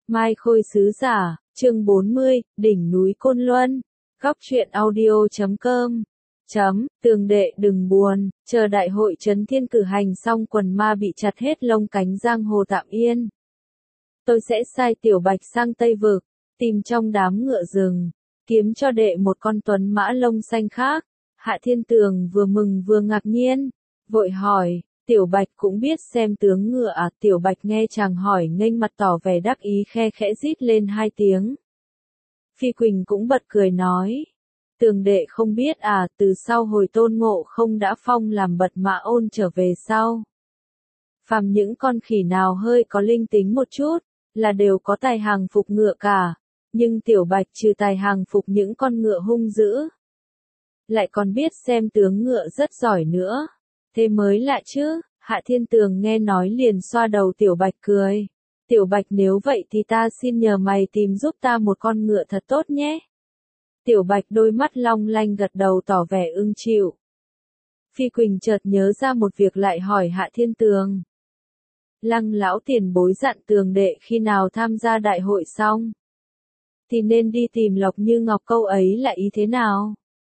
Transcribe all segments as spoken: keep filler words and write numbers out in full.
Mai Khôi sứ giả, chương bốn mươi, đỉnh núi Côn Luân. Góc truyện audio chấm com. Chấm, tường đệ đừng buồn, chờ đại hội trấn thiên cử hành xong quần ma bị chặt hết lông cánh giang hồ tạm yên. Tôi sẽ sai Tiểu Bạch sang Tây Vực, tìm trong đám ngựa rừng, kiếm cho đệ một con tuấn mã lông xanh khác. Hạ Thiên Tường vừa mừng vừa ngạc nhiên, vội hỏi, Tiểu Bạch cũng biết xem tướng ngựa à? Tiểu Bạch nghe chàng hỏi nghênh mặt tỏ vẻ đắc ý, khe khẽ rít lên hai tiếng. Phi Quỳnh cũng bật cười nói, Tường đệ không biết à, từ sau hồi Tôn Ngộ Không đã phong làm bật mã ôn trở về sau. Phàm những con khỉ nào hơi có linh tính một chút, là đều có tài hàng phục ngựa cả, nhưng Tiểu Bạch trừ tài hàng phục những con ngựa hung dữ, lại còn biết xem tướng ngựa rất giỏi nữa. Thế mới lạ chứ. Hạ Thiên Tường nghe nói liền xoa đầu Tiểu Bạch cười. Tiểu Bạch, nếu vậy thì ta xin nhờ mày tìm giúp ta một con ngựa thật tốt nhé. Tiểu Bạch đôi mắt long lanh gật đầu tỏ vẻ ưng chịu. Phi Quỳnh chợt nhớ ra một việc lại hỏi Hạ Thiên Tường. Lăng lão tiền bối dặn Tường đệ khi nào tham gia đại hội xong thì nên đi tìm Lộc Như Ngọc, câu ấy là ý thế nào?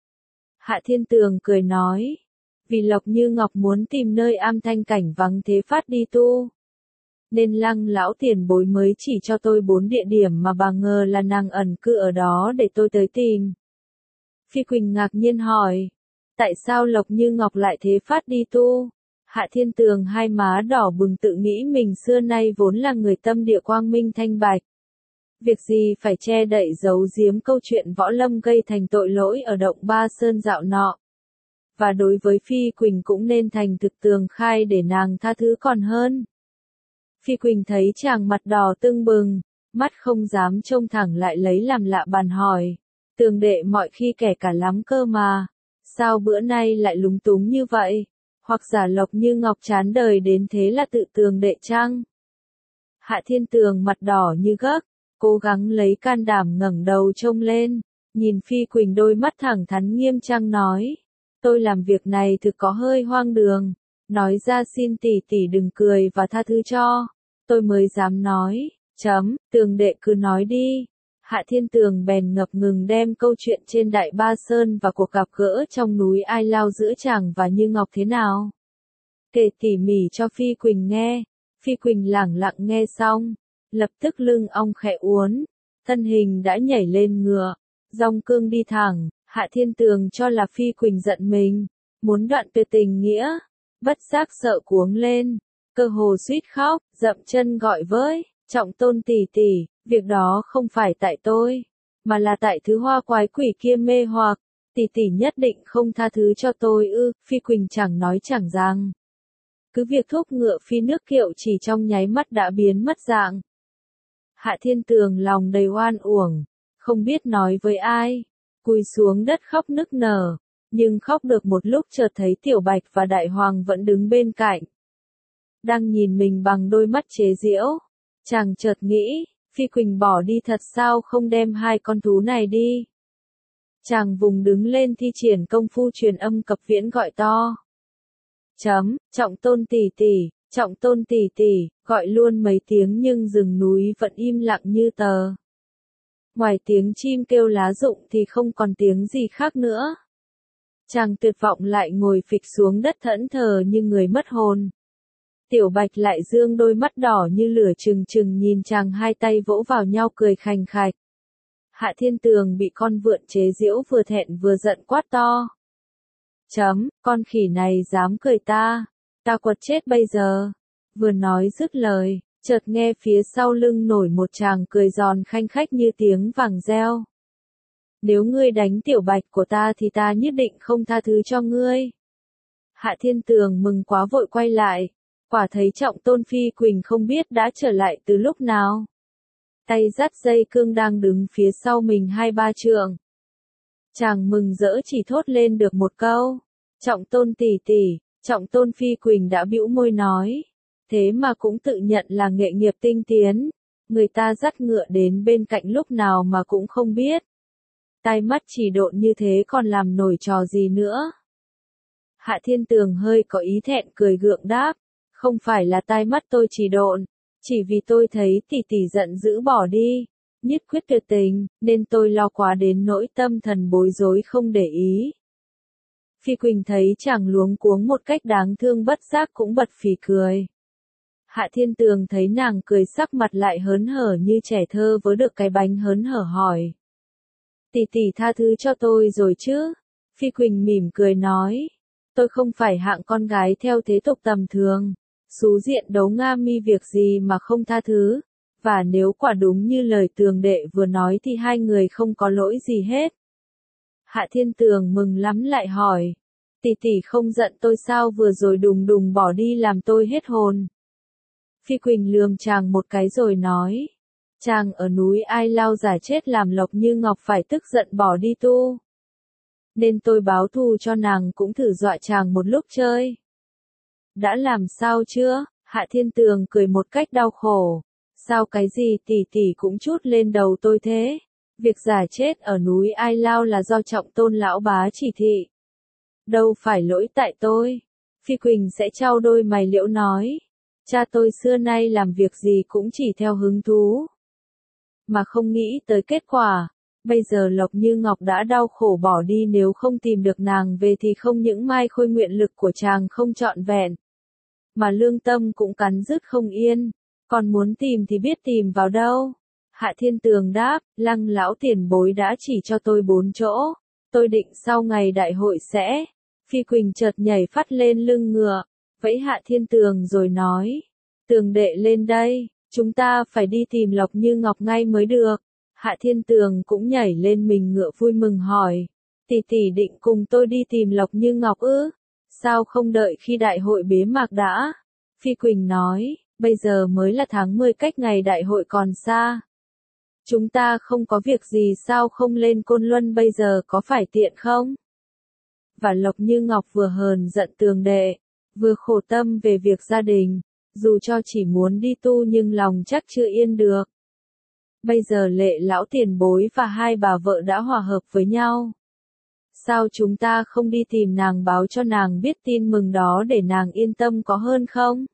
Hạ Thiên Tường cười nói, vì Lộc Như Ngọc muốn tìm nơi am thanh cảnh vắng thế phát đi tu, nên Lăng lão tiền bối mới chỉ cho tôi bốn địa điểm mà bà ngờ là nàng ẩn cư ở đó để tôi tới tìm. Phi Quỳnh ngạc nhiên hỏi, tại sao Lộc Như Ngọc lại thế phát đi tu? Hạ Thiên Tường hai má đỏ bừng tự nghĩ mình xưa nay vốn là người tâm địa quang minh thanh bạch. Việc gì phải che đậy giấu giếm câu chuyện võ lâm gây thành tội lỗi ở động Ba Sơn dạo nọ. Và đối với Phi Quỳnh cũng nên thành thực tường khai để nàng tha thứ còn hơn. Phi Quỳnh thấy chàng mặt đỏ tưng bừng, mắt không dám trông thẳng lại lấy làm lạ bàn hỏi, Tường đệ mọi khi kẻ cả lắm cơ mà, sao bữa nay lại lúng túng như vậy? Hoặc giả Lộc Như Ngọc chán đời đến thế là tự Tường đệ chăng? Hạ Thiên Tường mặt đỏ như gấc, cố gắng lấy can đảm ngẩng đầu trông lên, nhìn Phi Quỳnh đôi mắt thẳng thắn nghiêm trang nói, tôi làm việc này thực có hơi hoang đường, nói ra xin tỷ tỷ đừng cười và tha thứ cho, tôi mới dám nói. Chấm, Tường đệ cứ nói đi. Hạ Thiên Tường bèn ngập ngừng đem câu chuyện trên Đại Ba Sơn và cuộc gặp gỡ trong núi Ai Lao giữa chàng và Như Ngọc thế nào, kể tỉ mỉ cho Phi Quỳnh nghe. Phi Quỳnh lẳng lặng nghe xong, lập tức lưng ong khẽ uốn, thân hình đã nhảy lên ngựa, dong cương đi thẳng. Hạ Thiên Tường cho là Phi Quỳnh giận mình, muốn đoạn tuyệt tình nghĩa, bất giác sợ cuống lên, cơ hồ suýt khóc, dậm chân gọi với, Trọng Tôn tỷ tỷ, việc đó không phải tại tôi, mà là tại thứ hoa quái quỷ kia mê hoặc, tỷ tỷ nhất định không tha thứ cho tôi ư? Phi Quỳnh chẳng nói chẳng rằng, cứ việc thúc ngựa phi nước kiệu chỉ trong nháy mắt đã biến mất dạng. Hạ Thiên Tường lòng đầy oan uổng, không biết nói với ai, cúi xuống đất khóc nức nở, nhưng khóc được một lúc chợt thấy Tiểu Bạch và Đại Hoàng vẫn đứng bên cạnh, đang nhìn mình bằng đôi mắt chế giễu. Chàng chợt nghĩ, Phi Quỳnh bỏ đi thật sao không đem hai con thú này đi. Chàng vùng đứng lên thi triển công phu truyền âm cập viễn gọi to. Chấm, Trọng Tôn tỷ tỷ, Trọng Tôn tỷ tỷ, gọi luôn mấy tiếng nhưng rừng núi vẫn im lặng như tờ. Ngoài tiếng chim kêu lá rụng thì không còn tiếng gì khác nữa. Chàng tuyệt vọng lại ngồi phịch xuống đất thẫn thờ như người mất hồn. Tiểu Bạch lại dương đôi mắt đỏ như lửa trừng trừng nhìn chàng, hai tay vỗ vào nhau cười khành khạch. Hạ Thiên Tường bị con vượn chế giễu vừa thẹn vừa giận quát to. Chấm, con khỉ này dám cười ta, ta quật chết bây giờ. Vừa nói dứt lời, chợt nghe phía sau lưng nổi một tràng cười giòn khanh khách như tiếng vàng reo. Nếu ngươi đánh Tiểu Bạch của ta thì ta nhất định không tha thứ cho ngươi. Hạ Thiên Tường mừng quá vội quay lại, quả thấy Trọng Tôn Phi Quỳnh không biết đã trở lại từ lúc nào. Tay dắt dây cương đang đứng phía sau mình hai ba trượng. Chàng mừng rỡ chỉ thốt lên được một câu, Trọng Tôn tỷ tỷ. Trọng Tôn Phi Quỳnh đã bĩu môi nói, thế mà cũng tự nhận là nghệ nghiệp tinh tiến, người ta dắt ngựa đến bên cạnh lúc nào mà cũng không biết. Tai mắt chỉ độn như thế còn làm nổi trò gì nữa. Hạ Thiên Tường hơi có ý thẹn cười gượng đáp, không phải là tai mắt tôi chỉ độn, Chỉ vì tôi thấy tỷ tỷ giận dữ bỏ đi, nhất quyết tuyệt tình, nên tôi lo quá đến nỗi tâm thần bối rối không để ý. Phi Quỳnh thấy chàng luống cuống một cách đáng thương bất giác cũng bật phì cười. Hạ Thiên Tường thấy nàng cười sắc mặt lại hớn hở như trẻ thơ vớ được cái bánh hớn hở hỏi. Tỷ tỷ tha thứ cho tôi rồi chứ? Phi Quỳnh mỉm cười nói. Tôi không phải hạng con gái theo thế tục tầm thường. Xú diện đấu nga mi việc gì mà không tha thứ. Và nếu quả đúng như lời Tường đệ vừa nói thì hai người không có lỗi gì hết. Hạ Thiên Tường mừng lắm lại hỏi. Tỷ tỷ không giận tôi sao vừa rồi đùng đùng bỏ đi làm tôi hết hồn. Phi Quỳnh lườm chàng một cái rồi nói. Chàng ở núi Ai Lao giả chết làm Lộc Như Ngọc phải tức giận bỏ đi tu. Nên tôi báo thù cho nàng cũng thử dọa chàng một lúc chơi. Đã làm sao chưa? Hạ Thiên Tường cười một cách đau khổ. Sao cái gì tỷ tỷ cũng chút lên đầu tôi thế? Việc giả chết ở núi Ai Lao là do Trọng Tôn lão bá chỉ thị. Đâu phải lỗi tại tôi. Phi Quỳnh sẽ trao đôi mày liễu nói. Cha tôi xưa nay làm việc gì cũng chỉ theo hứng thú. Mà không nghĩ tới kết quả. Bây giờ Lộc Như Ngọc đã đau khổ bỏ đi, nếu không tìm được nàng về thì không những Mai Khôi nguyện lực của chàng không trọn vẹn. Mà lương tâm cũng cắn rứt không yên. Còn muốn tìm thì biết tìm vào đâu. Hạ Thiên Tường đáp, Lăng lão tiền bối đã chỉ cho tôi bốn chỗ. Tôi định sau ngày đại hội sẽ. Phi Quỳnh chợt nhảy phát lên lưng ngựa. Vẫy Hạ Thiên Tường rồi nói. Tường đệ lên đây, chúng ta phải đi tìm Lộc Như Ngọc ngay mới được. Hạ Thiên Tường cũng nhảy lên mình ngựa vui mừng hỏi. Tỷ tỷ định cùng tôi đi tìm Lộc Như Ngọc ư? Sao không đợi khi đại hội bế mạc đã? Phi Quỳnh nói, bây giờ mới là tháng mười cách ngày đại hội còn xa. Chúng ta không có việc gì sao không lên Côn Luân bây giờ có phải tiện không? Và Lộc Như Ngọc vừa hờn giận Tường đệ, vừa khổ tâm về việc gia đình, dù cho chỉ muốn đi tu nhưng lòng chắc chưa yên được. Bây giờ Lệ lão tiền bối và hai bà vợ đã hòa hợp với nhau. Sao chúng ta không đi tìm nàng báo cho nàng biết tin mừng đó để nàng yên tâm có hơn không?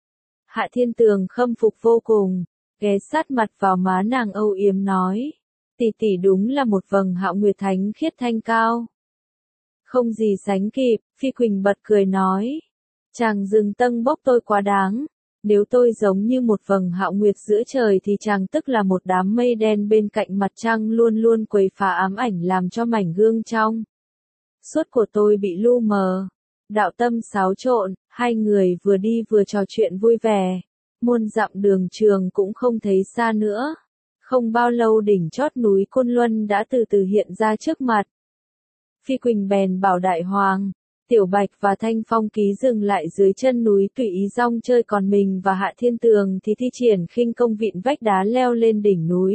Hạ Thiên Tường khâm phục vô cùng, ghé sát mặt vào má nàng âu yếm nói. Tỷ tỷ đúng là một vầng hạo nguyệt thánh khiết thanh cao. Không gì sánh kịp, Phi Quỳnh bật cười nói. Chàng dừng tâng bốc tôi quá đáng. Nếu tôi giống như một vầng hạo nguyệt giữa trời thì chàng tức là một đám mây đen bên cạnh mặt trăng luôn luôn quấy phá ám ảnh làm cho mảnh gương trong suốt của tôi bị lu mờ. Đạo tâm xáo trộn, hai người vừa đi vừa trò chuyện vui vẻ. Muôn dặm đường trường cũng không thấy xa nữa. Không bao lâu đỉnh chót núi Côn Luân đã từ từ hiện ra trước mặt. Phi Quỳnh bèn bảo Đại Hoàng, Tiểu Bạch và Thanh Phong Ký dừng lại dưới chân núi tùy ý rong chơi, còn mình và Hạ Thiên Tường thì thi triển khinh công vịn vách đá leo lên đỉnh núi.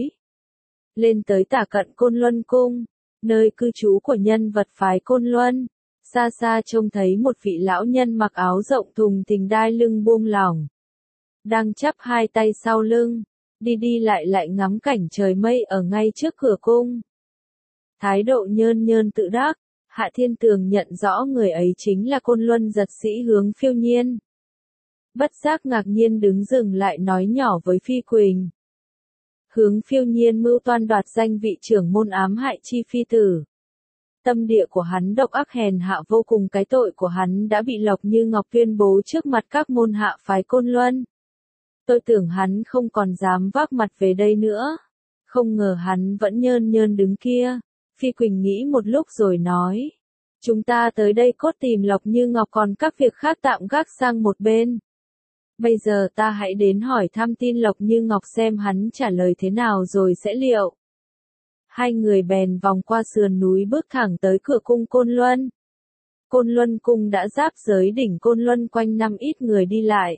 Lên tới tả cận Côn Luân Cung, nơi cư trú của nhân vật phái Côn Luân. Xa xa trông thấy một vị lão nhân mặc áo rộng thùng thình đai lưng buông lỏng. Đang chắp hai tay sau lưng, đi đi lại lại ngắm cảnh trời mây ở ngay trước cửa cung. Thái độ nhơn nhơn tự đắc, Hạ Thiên Tường nhận rõ người ấy chính là Côn Luân giật sĩ Hướng Phiêu Nhiên. Bất giác ngạc nhiên đứng dừng lại nói nhỏ với Phi Quỳnh. Hướng Phiêu Nhiên mưu toan đoạt danh vị trưởng môn ám hại chi phi tử. Tâm địa của hắn độc ác hèn hạ vô cùng, cái tội của hắn đã bị Lộc Như Ngọc tuyên bố trước mặt các môn hạ phái Côn Luân. Tôi tưởng hắn không còn dám vác mặt về đây nữa. Không ngờ hắn vẫn nhơn nhơn đứng kia. Phi Quỳnh nghĩ một lúc rồi nói. Chúng ta tới đây cốt tìm Lộc Như Ngọc, còn các việc khác tạm gác sang một bên. Bây giờ ta hãy đến hỏi thăm tin Lộc Như Ngọc xem hắn trả lời thế nào rồi sẽ liệu. Hai người bèn vòng qua sườn núi bước thẳng tới cửa cung Côn Luân. Côn Luân Cung đã giáp giới đỉnh Côn Luân, quanh năm ít người đi lại.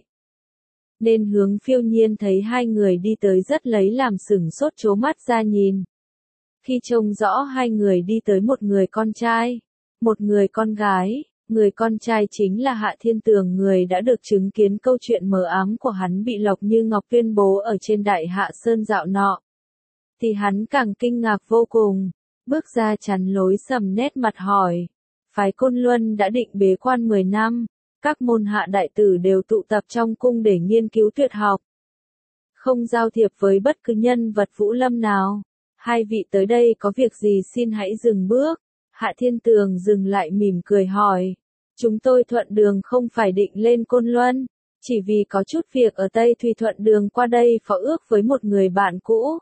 Nên Hướng Phiêu Nhiên thấy hai người đi tới rất lấy làm sửng sốt, trố mắt ra nhìn. Khi trông rõ hai người đi tới một người con trai, một người con gái, người con trai chính là Hạ Thiên Tường, người đã được chứng kiến câu chuyện mờ ám của hắn bị Lộc Như Ngọc tuyên bố ở trên Đại Hạ Sơn dạo nọ. Thì hắn càng kinh ngạc vô cùng, bước ra chắn lối sầm nét mặt hỏi. Phái Côn Luân đã định bế quan mười năm, các môn hạ đại tử đều tụ tập trong cung để nghiên cứu tuyệt học. không giao thiệp với bất cứ nhân vật Vũ Lâm nào. Hai vị tới đây có việc gì xin hãy dừng bước. Hạ Thiên Tường dừng lại mỉm cười hỏi. Chúng tôi thuận đường không phải định lên Côn Luân, chỉ vì có chút việc ở Tây Thủy thuận đường qua đây phó ước với một người bạn cũ.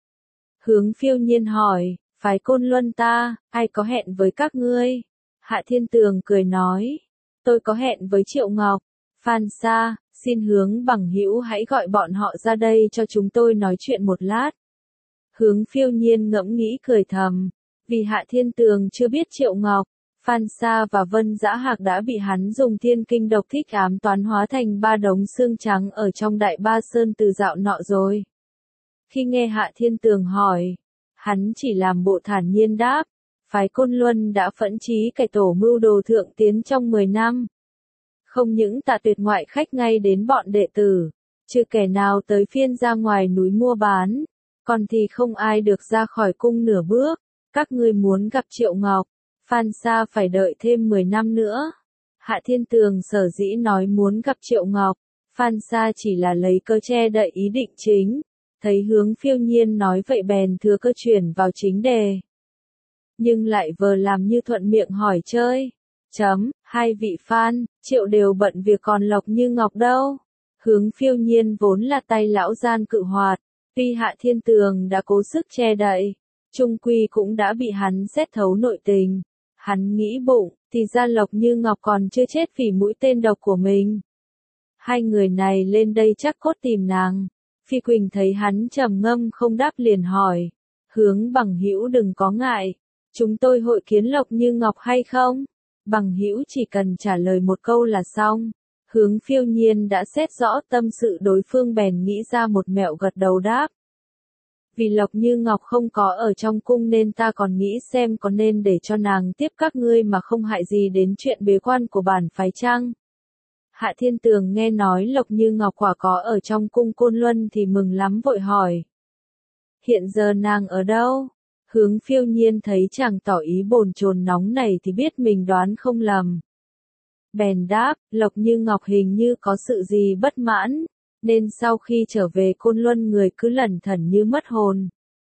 Hướng Phiêu Nhiên hỏi, phái Côn Luân ta, ai có hẹn với các ngươi? Hạ Thiên Tường cười nói, tôi có hẹn với Triệu Ngọc, Phan Sa, xin Hướng bằng hữu hãy gọi bọn họ ra đây cho chúng tôi nói chuyện một lát. Hướng Phiêu Nhiên ngẫm nghĩ cười thầm, vì Hạ Thiên Tường chưa biết Triệu Ngọc, Phan Sa và Vân Dã Hạc đã bị hắn dùng thiên kinh độc thích ám toán hóa thành ba đống xương trắng ở trong Đại Ba Sơn từ dạo nọ rồi. Khi nghe Hạ Thiên Tường hỏi, hắn chỉ làm bộ thản nhiên đáp, phái Côn Luân đã phẫn chí cải tổ mưu đồ thượng tiến trong mười năm. Không những tạ tuyệt ngoại khách ngay đến bọn đệ tử, chưa kẻ nào tới phiên ra ngoài núi mua bán, còn thì không ai được ra khỏi cung nửa bước. Các ngươi muốn gặp Triệu Ngọc, Phan Sa phải đợi thêm mười năm nữa. Hạ Thiên Tường sở dĩ nói muốn gặp Triệu Ngọc, Phan Sa chỉ là lấy cơ che đậy ý định chính. Thấy Hướng Phiêu Nhiên nói vậy bèn thừa cơ chuyển vào chính đề. Nhưng lại vờ làm như thuận miệng hỏi chơi. Chấm, hai vị Phan, Triệu đều bận việc còn Lộc Như Ngọc đâu. Hướng Phiêu Nhiên vốn là tay lão gian cự hoạt, tuy Hạ Thiên Tường đã cố sức che đậy, chung quy cũng đã bị hắn xét thấu nội tình. Hắn nghĩ bụng, thì ra Lộc Như Ngọc còn chưa chết vì mũi tên độc của mình. Hai người này lên đây chắc cốt tìm nàng. Phi Quỳnh thấy hắn trầm ngâm không đáp liền hỏi, Hướng bằng hữu đừng có ngại, chúng tôi hội kiến Lộc Như Ngọc hay không? Bằng hữu chỉ cần trả lời một câu là xong. Hướng Phiêu Nhiên đã xét rõ tâm sự đối phương bèn nghĩ ra một mẹo gật đầu đáp. Vì Lộc Như Ngọc không có ở trong cung nên ta còn nghĩ xem có nên để cho nàng tiếp các ngươi mà không hại gì đến chuyện bế quan của bản phái chăng? Hạ Thiên Tường nghe nói Lộc Như Ngọc quả có ở trong cung Côn Luân thì mừng lắm vội hỏi. Hiện giờ nàng ở đâu? Hướng Phiêu Nhiên thấy chàng tỏ ý bồn chồn nóng này thì biết mình đoán không lầm. Bèn đáp, Lộc Như Ngọc hình như có sự gì bất mãn, nên sau khi trở về Côn Luân người cứ lẩn thẩn như mất hồn.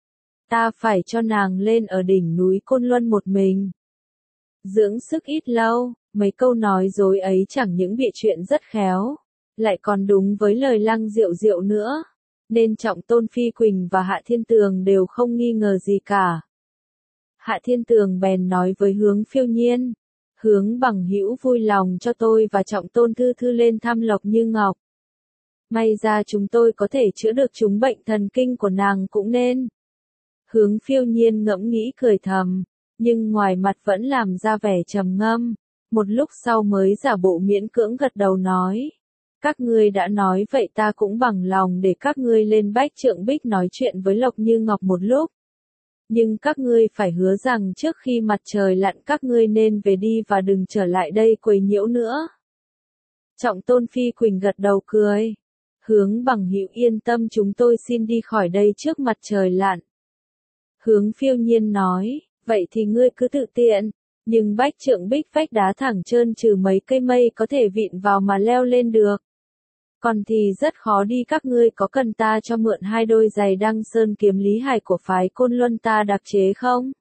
Ta phải cho nàng lên ở đỉnh núi Côn Luân một mình. Dưỡng sức ít lâu, mấy câu nói dối ấy chẳng những bịa chuyện rất khéo, lại còn đúng với lời Lăng Diệu Diệu nữa, nên Trọng Tôn Phi Quỳnh và Hạ Thiên Tường đều không nghi ngờ gì cả. Hạ Thiên Tường bèn nói với Hướng Phiêu Nhiên, Hướng bằng hữu vui lòng cho tôi và Trọng Tôn Thư Thư lên thăm Lộc Như Ngọc. May ra chúng tôi có thể chữa được chúng bệnh thần kinh của nàng cũng nên. Hướng Phiêu Nhiên ngẫm nghĩ cười thầm, nhưng ngoài mặt vẫn làm ra vẻ trầm ngâm, một lúc sau mới giả bộ miễn cưỡng gật đầu nói. Các ngươi đã nói vậy ta cũng bằng lòng để các ngươi lên Bách Trượng Bích nói chuyện với Lộc Như Ngọc một lúc. Nhưng các ngươi phải hứa rằng trước khi mặt trời lặn các ngươi nên về đi và đừng trở lại đây quấy nhiễu nữa. Trọng Tôn Phi Quỳnh gật đầu cười. Hướng bằng hữu yên tâm chúng tôi xin đi khỏi đây trước mặt trời lặn. Hướng Phiêu Nhiên nói, vậy thì ngươi cứ tự tiện, nhưng Bách Trượng Bích vách đá thẳng trơn trừ mấy cây mây có thể vịn vào mà leo lên được. Còn thì rất khó đi các ngươi có cần ta cho mượn hai đôi giày Đăng Sơn Kiếm Lý Hải của phái Côn Luân ta đặc chế không?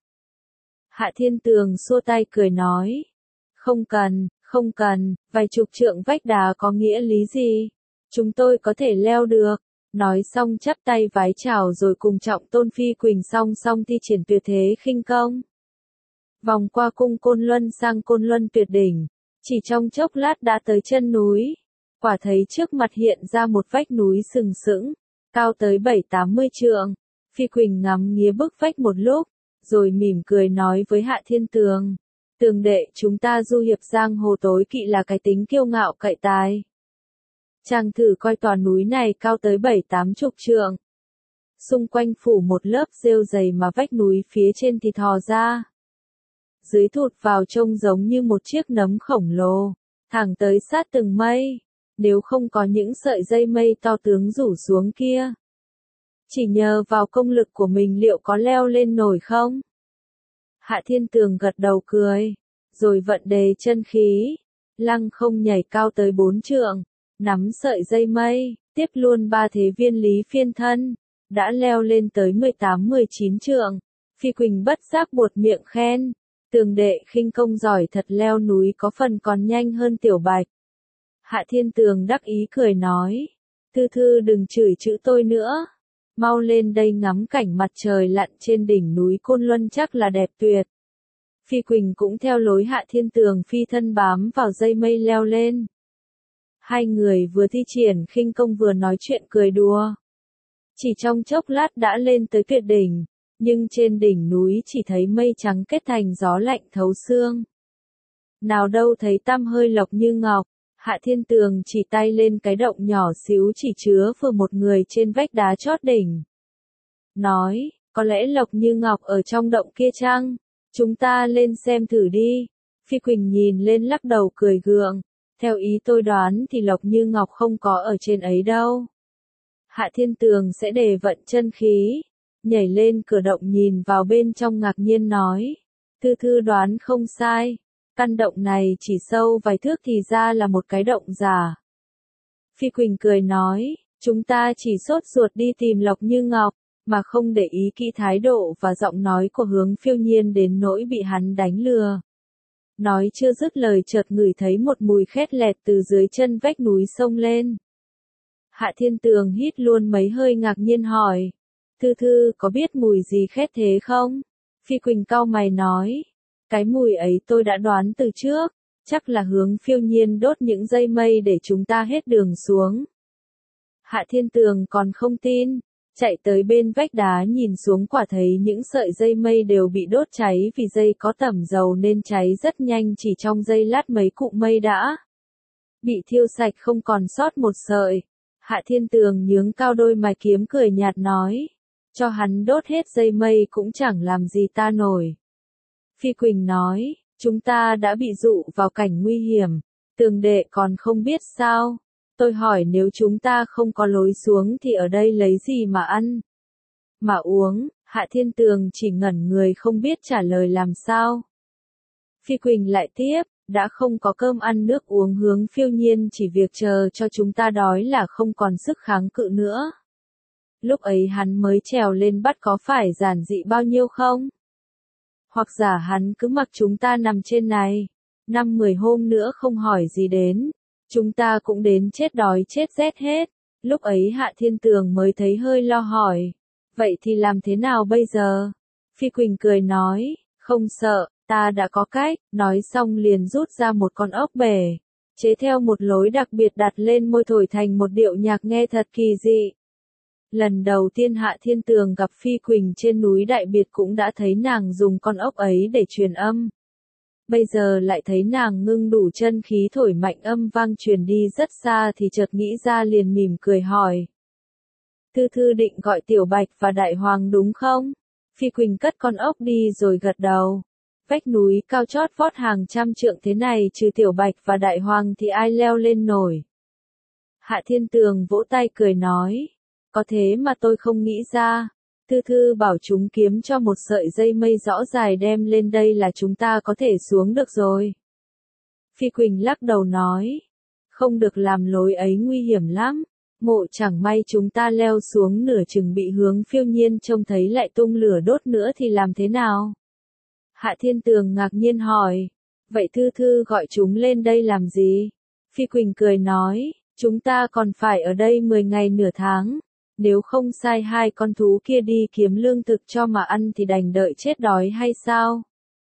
Hạ Thiên Tường xua tay cười nói, không cần, không cần, vài chục trượng vách đá có nghĩa lý gì? Chúng tôi có thể leo được. Nói xong chắp tay vái chào rồi cùng Trọng Tôn Phi Quỳnh song song thi triển tuyệt thế khinh công. Vòng qua cung Côn Luân sang Côn Luân tuyệt đỉnh, chỉ trong chốc lát đã tới chân núi. Quả thấy trước mặt hiện ra một vách núi sừng sững, cao tới bảy tám mươi trượng. Phi Quỳnh ngắm nghía bức vách một lúc, rồi mỉm cười nói với Hạ Thiên Tường. Tường đệ chúng ta du hiệp giang hồ tối kỵ là cái tính kiêu ngạo cậy tài. Chàng thử coi tòa núi này cao tới bảy tám chục trượng. Xung quanh phủ một lớp rêu dày mà vách núi phía trên thì thò ra. Dưới thụt vào trông giống như một chiếc nấm khổng lồ, thẳng tới sát từng mây. Nếu không có những sợi dây mây to tướng rủ xuống kia, chỉ nhờ vào công lực của mình liệu có leo lên nổi không? Hạ Thiên Tường gật đầu cười, rồi vận đề chân khí, lăng không nhảy cao tới bốn trượng, nắm sợi dây mây, tiếp luôn ba thế viên lý phiên thân, đã leo lên tới mười tám mười chín trượng. Phi Quỳnh bất giác buột miệng khen, Tường đệ khinh công giỏi thật, leo núi có phần còn nhanh hơn Tiểu Bạch. Hạ Thiên Tường đắc ý cười nói, Thư Thư đừng chửi chữ tôi nữa, mau lên đây ngắm cảnh mặt trời lặn trên đỉnh núi Côn Luân chắc là đẹp tuyệt. Phi Quỳnh cũng theo lối Hạ Thiên Tường phi thân bám vào dây mây leo lên. Hai người vừa thi triển khinh công vừa nói chuyện cười đùa. Chỉ trong chốc lát đã lên tới tuyệt đỉnh, nhưng trên đỉnh núi chỉ thấy mây trắng kết thành gió lạnh thấu xương. Nào đâu thấy tăm hơi Lộc Như Ngọc. Hạ Thiên Tường chỉ tay lên cái động nhỏ xíu chỉ chứa vừa một người trên vách đá chót đỉnh. Nói, có lẽ Lộc Như Ngọc ở trong động kia chăng? Chúng ta lên xem thử đi. Phi Quỳnh nhìn lên lắc đầu cười gượng. Theo ý tôi đoán thì Lộc Như Ngọc không có ở trên ấy đâu. Hạ Thiên Tường sẽ đề vận chân khí, nhảy lên cửa động nhìn vào bên trong ngạc nhiên nói. Thư Thư đoán không sai. Căn động này chỉ sâu vài thước thì ra là một cái động giả. Phi Quỳnh cười nói, chúng ta chỉ sốt ruột đi tìm Lộc Như Ngọc, mà không để ý kỹ thái độ và giọng nói của Hướng Phiêu Nhiên đến nỗi bị hắn đánh lừa. Nói chưa dứt lời chợt ngửi thấy một mùi khét lẹt từ dưới chân vách núi xông lên. Hạ Thiên Tường hít luôn mấy hơi ngạc nhiên hỏi, Thư Thư có biết mùi gì khét thế không? Phi Quỳnh cau mày nói, cái mùi ấy tôi đã đoán từ trước, chắc là Hướng Phiêu Nhiên đốt những dây mây để chúng ta hết đường xuống. Hạ Thiên Tường còn không tin, chạy tới bên vách đá nhìn xuống quả thấy những sợi dây mây đều bị đốt cháy vì dây có tẩm dầu nên cháy rất nhanh, chỉ trong giây lát mấy cụm mây đã bị thiêu sạch không còn sót một sợi. Hạ Thiên Tường nhướng cao đôi mày kiếm cười nhạt nói, cho hắn đốt hết dây mây cũng chẳng làm gì ta nổi. Phi Quỳnh nói, chúng ta đã bị dụ vào cảnh nguy hiểm, Tường đệ còn không biết sao? Tôi hỏi nếu chúng ta không có lối xuống thì ở đây lấy gì mà ăn? Mà uống? Hạ Thiên Tường chỉ ngẩn người không biết trả lời làm sao. Phi Quỳnh lại tiếp, đã không có cơm ăn nước uống, Hướng Phiêu Nhiên chỉ việc chờ cho chúng ta đói là không còn sức kháng cự nữa. Lúc ấy hắn mới trèo lên bắt có phải giản dị bao nhiêu không? Hoặc giả hắn cứ mặc chúng ta nằm trên này, năm mười hôm nữa không hỏi gì đến, chúng ta cũng đến chết đói chết rét hết. Lúc ấy Hạ Thiên Tường mới thấy hơi lo hỏi, vậy thì làm thế nào bây giờ? Phi Quỳnh cười nói, không sợ, ta đã có cách, nói xong liền rút ra một con ốc bể, chế theo một lối đặc biệt đặt lên môi thổi thành một điệu nhạc nghe thật kỳ dị. Lần đầu tiên Hạ Thiên Tường gặp Phi Quỳnh trên núi Đại Biệt cũng đã thấy nàng dùng con ốc ấy để truyền âm. Bây giờ lại thấy nàng ngưng đủ chân khí thổi mạnh âm vang truyền đi rất xa thì chợt nghĩ ra liền mỉm cười hỏi. Thư Thư định gọi Tiểu Bạch và Đại Hoàng đúng không? Phi Quỳnh cất con ốc đi rồi gật đầu. Vách núi cao chót vót hàng trăm trượng thế này trừ Tiểu Bạch và Đại Hoàng thì ai leo lên nổi. Hạ Thiên Tường vỗ tay cười nói. Có thế mà tôi không nghĩ ra. Thư Thư bảo chúng kiếm cho một sợi dây mây rõ dài đem lên đây là chúng ta có thể xuống được rồi. Phi Quỳnh lắc đầu nói. Không được làm lối ấy nguy hiểm lắm. Mộ chẳng may chúng ta leo xuống nửa chừng bị Hướng Phiêu Nhiên trông thấy lại tung lửa đốt nữa thì làm thế nào? Hạ Thiên Tường ngạc nhiên hỏi. Vậy Thư Thư gọi chúng lên đây làm gì? Phi Quỳnh cười nói. Chúng ta còn phải ở đây mười ngày nửa tháng. Nếu không sai hai con thú kia đi kiếm lương thực cho mà ăn thì đành đợi chết đói hay sao?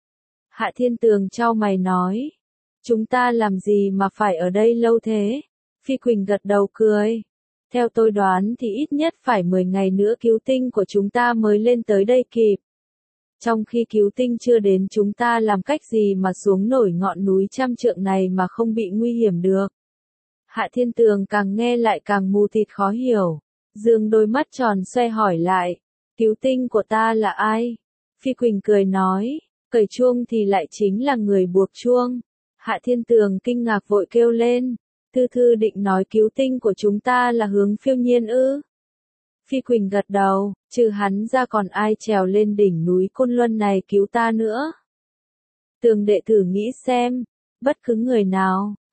Hạ Thiên Tường chau mày nói. Chúng ta làm gì mà phải ở đây lâu thế? Phi Quỳnh gật đầu cười. Theo tôi đoán thì ít nhất phải mười ngày nữa cứu tinh của chúng ta mới lên tới đây kịp. Trong khi cứu tinh chưa đến chúng ta làm cách gì mà xuống nổi ngọn núi trăm trượng này mà không bị nguy hiểm được? Hạ Thiên Tường càng nghe lại càng mù tịt khó hiểu. Dương đôi mắt tròn xoe hỏi lại, cứu tinh của ta là ai? Phi Quỳnh cười nói, cởi chuông thì lại chính là người buộc chuông. Hạ Thiên Tường kinh ngạc vội kêu lên, Thư Thư định nói cứu tinh của chúng ta là Hướng Phiêu Nhiên ư? Phi Quỳnh gật đầu, trừ hắn ra còn ai trèo lên đỉnh núi Côn Luân này cứu ta nữa? Tường đệ thử nghĩ xem, bất cứ người nào,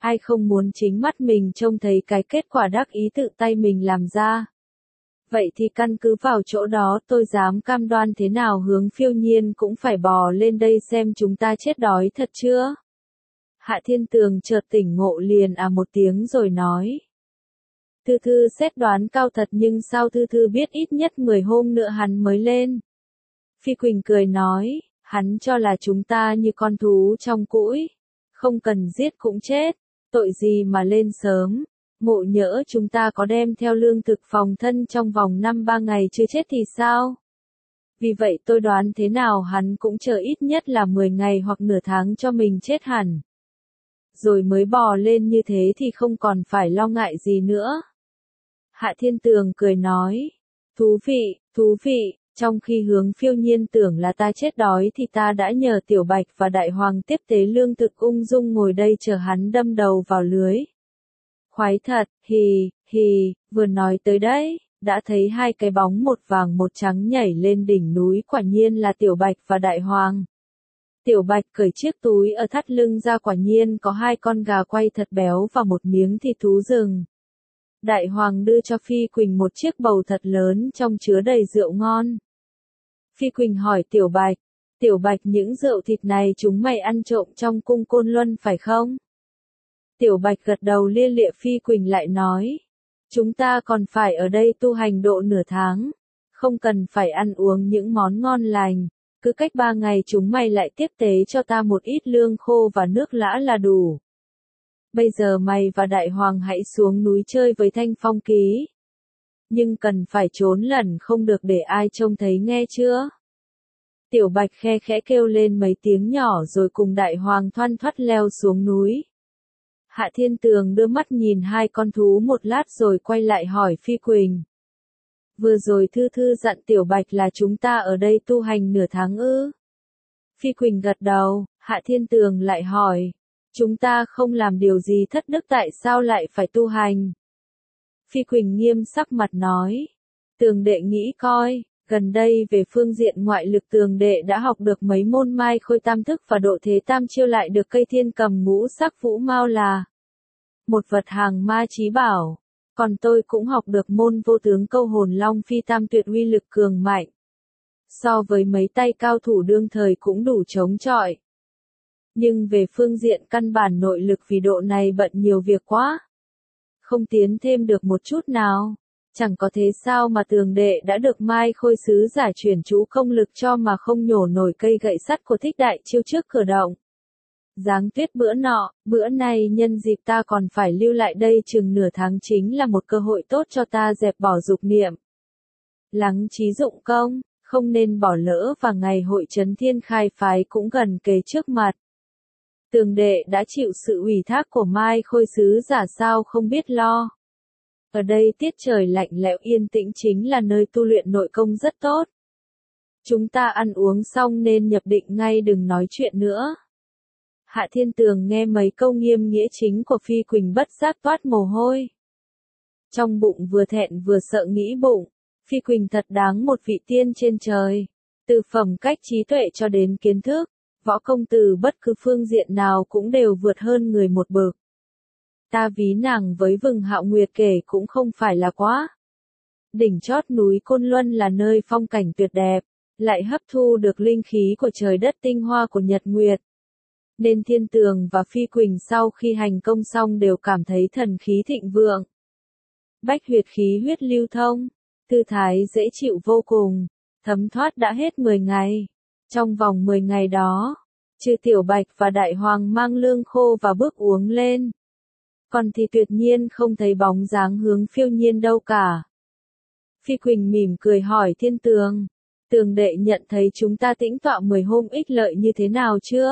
ai không muốn chính mắt mình trông thấy cái kết quả đắc ý tự tay mình làm ra. Vậy thì căn cứ vào chỗ đó tôi dám cam đoan thế nào Hướng Phiêu Nhiên cũng phải bò lên đây xem chúng ta chết đói thật chưa? Hạ Thiên Tường chợt tỉnh ngộ liền à một tiếng rồi nói. Thư Thư xét đoán cao thật nhưng sao Thư Thư biết ít nhất mười hôm nữa hắn mới lên? Phi Quỳnh cười nói, hắn cho là chúng ta như con thú trong cũi, không cần giết cũng chết, tội gì mà lên sớm, ngộ nhỡ chúng ta có đem theo lương thực phòng thân trong vòng năm ba ngày chưa chết thì sao? Vì vậy tôi đoán thế nào hắn cũng chờ ít nhất là mười ngày hoặc nửa tháng cho mình chết hẳn. Rồi mới bò lên như thế thì không còn phải lo ngại gì nữa. Hạ Thiên Tường cười nói, thú vị, thú vị, trong khi Hướng Phiêu Nhiên tưởng là ta chết đói thì ta đã nhờ Tiểu Bạch và Đại Hoàng tiếp tế lương thực ung dung ngồi đây chờ hắn đâm đầu vào lưới. Khoái thật, hì, hì, vừa nói tới đấy, đã thấy hai cái bóng một vàng một trắng nhảy lên đỉnh núi quả nhiên là Tiểu Bạch và Đại Hoàng. Tiểu Bạch cởi chiếc túi ở thắt lưng ra quả nhiên có hai con gà quay thật béo và một miếng thịt thú rừng. Đại Hoàng đưa cho Phi Quỳnh một chiếc bầu thật lớn trong chứa đầy rượu ngon. Phi Quỳnh hỏi Tiểu Bạch, Tiểu Bạch những rượu thịt này chúng mày ăn trộm trong cung Côn Luân phải không? Tiểu Bạch gật đầu lia lịa. Phi Quỳnh lại nói, chúng ta còn phải ở đây tu hành độ nửa tháng, không cần phải ăn uống những món ngon lành, cứ cách ba ngày chúng mày lại tiếp tế cho ta một ít lương khô và nước lã là đủ. Bây giờ mày và Đại Hoàng hãy xuống núi chơi với Thanh Phong Ký. Nhưng cần phải trốn lẩn không được để ai trông thấy nghe chưa? Tiểu Bạch khe khẽ kêu lên mấy tiếng nhỏ rồi cùng Đại Hoàng thoăn thoắt leo xuống núi. Hạ Thiên Tường đưa mắt nhìn hai con thú một lát rồi quay lại hỏi Phi Quỳnh. Vừa rồi Thư Thư dặn Tiểu Bạch là chúng ta ở đây tu hành nửa tháng ư? Phi Quỳnh gật đầu, Hạ Thiên Tường lại hỏi. Chúng ta không làm điều gì thất đức tại sao lại phải tu hành? Phi Quỳnh nghiêm sắc mặt nói. Tường đệ nghĩ coi, gần đây về phương diện ngoại lực Tường đệ đã học được mấy môn mai khôi tam thức và độ thế tam chiêu lại được cây thiên cầm ngũ sắc vũ mao là một vật hàng ma chí bảo. Còn tôi cũng học được môn vô tướng câu hồn long phi tam tuyệt uy lực cường mạnh. So với mấy tay cao thủ đương thời cũng đủ chống chọi. Nhưng về phương diện căn bản nội lực vì độ này bận nhiều việc quá. Không tiến thêm được một chút nào. Chẳng có thế sao mà Tường đệ đã được mai khôi sứ giả chuyển chú công lực cho mà không nhổ nổi cây gậy sắt của Thích Đại Chiêu trước cửa động. Giáng tuyết bữa nọ, bữa nay nhân dịp ta còn phải lưu lại đây chừng nửa tháng chính là một cơ hội tốt cho ta dẹp bỏ dục niệm. Lắng trí dụng công, không nên bỏ lỡ và ngày hội Trấn Thiên khai phái cũng gần kề trước mặt. Tường đệ đã chịu sự ủy thác của mai khôi sứ giả sao không biết lo. Ở đây tiết trời lạnh lẽo yên tĩnh chính là nơi tu luyện nội công rất tốt. Chúng ta ăn uống xong nên nhập định ngay đừng nói chuyện nữa. Hạ Thiên Tường nghe mấy câu nghiêm nghĩa chính của Phi Quỳnh bất giác toát mồ hôi. Trong bụng vừa thẹn vừa sợ nghĩ bụng, Phi Quỳnh thật đáng một vị tiên trên trời. Từ phẩm cách trí tuệ cho đến kiến thức, võ công từ bất cứ phương diện nào cũng đều vượt hơn người một bậc. Ta ví nàng với Vừng Hạo Nguyệt kể cũng không phải là quá. Đỉnh chót núi Côn Luân là nơi phong cảnh tuyệt đẹp, lại hấp thu được linh khí của trời đất tinh hoa của Nhật Nguyệt. Nên Thiên Tường và Phi Quỳnh sau khi hành công xong đều cảm thấy thần khí thịnh vượng. Bách huyệt khí huyết lưu thông, tư thái dễ chịu vô cùng, thấm thoát đã hết mười ngày. Trong vòng mười ngày đó, trừ Tiểu Bạch và Đại Hoàng mang lương khô và bước uống lên. Còn thì tuyệt nhiên không thấy bóng dáng Hướng Phiêu Nhiên đâu cả. Phi Quỳnh mỉm cười hỏi Thiên Tường. Tường đệ nhận thấy chúng ta tĩnh tọa mười hôm ích lợi như thế nào chưa?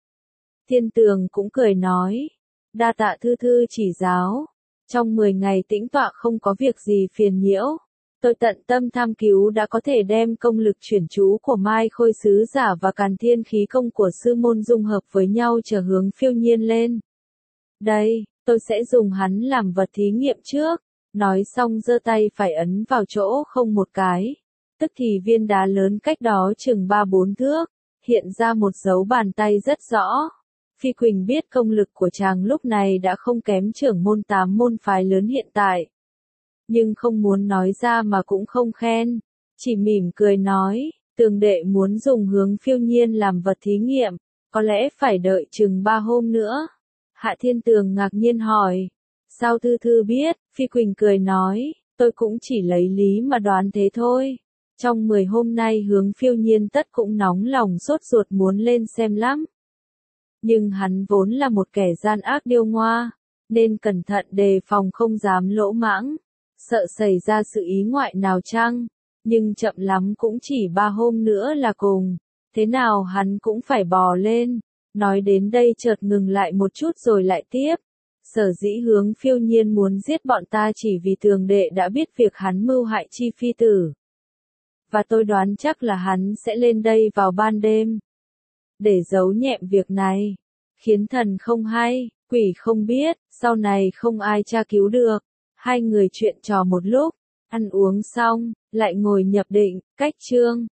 Thiên Tường cũng cười nói. Đa tạ Thư Thư chỉ giáo. Trong mười ngày tĩnh tọa không có việc gì phiền nhiễu. Tôi tận tâm tham cứu đã có thể đem công lực chuyển chú của Mai Khôi Sứ Giả và Càn Thiên khí công của sư môn dung hợp với nhau chờ Hướng Phiêu Nhiên lên. Đây, tôi sẽ dùng hắn làm vật thí nghiệm trước. Nói xong giơ tay phải ấn vào chỗ không một cái. Tức thì viên đá lớn cách đó chừng ba bốn thước, hiện ra một dấu bàn tay rất rõ. Phi Quỳnh biết công lực của chàng lúc này đã không kém trưởng môn tám môn phái lớn hiện tại. Nhưng không muốn nói ra mà cũng không khen, chỉ mỉm cười nói, Tường đệ muốn dùng Hướng Phiêu Nhiên làm vật thí nghiệm, có lẽ phải đợi chừng ba hôm nữa. Hạ Thiên Tường ngạc nhiên hỏi, sao Thư Thư biết? Phi Quỳnh cười nói, tôi cũng chỉ lấy lý mà đoán thế thôi. Trong mười hôm nay Hướng Phiêu Nhiên tất cũng nóng lòng sốt ruột muốn lên xem lắm. Nhưng hắn vốn là một kẻ gian ác điêu ngoa, nên cẩn thận đề phòng không dám lỗ mãng, sợ xảy ra sự ý ngoại nào chăng, nhưng chậm lắm cũng chỉ ba hôm nữa là cùng, thế nào hắn cũng phải bò lên. Nói đến đây chợt ngừng lại một chút rồi lại tiếp, sở dĩ Hướng Phiêu Nhiên muốn giết bọn ta chỉ vì Tường đệ đã biết việc hắn mưu hại Chi phi tử. Và tôi đoán chắc là hắn sẽ lên đây vào ban đêm, để giấu nhẹm việc này, khiến thần không hay, quỷ không biết, sau này không ai tra cứu được. Hai người chuyện trò một lúc, ăn uống xong, lại ngồi nhập định, cách chương.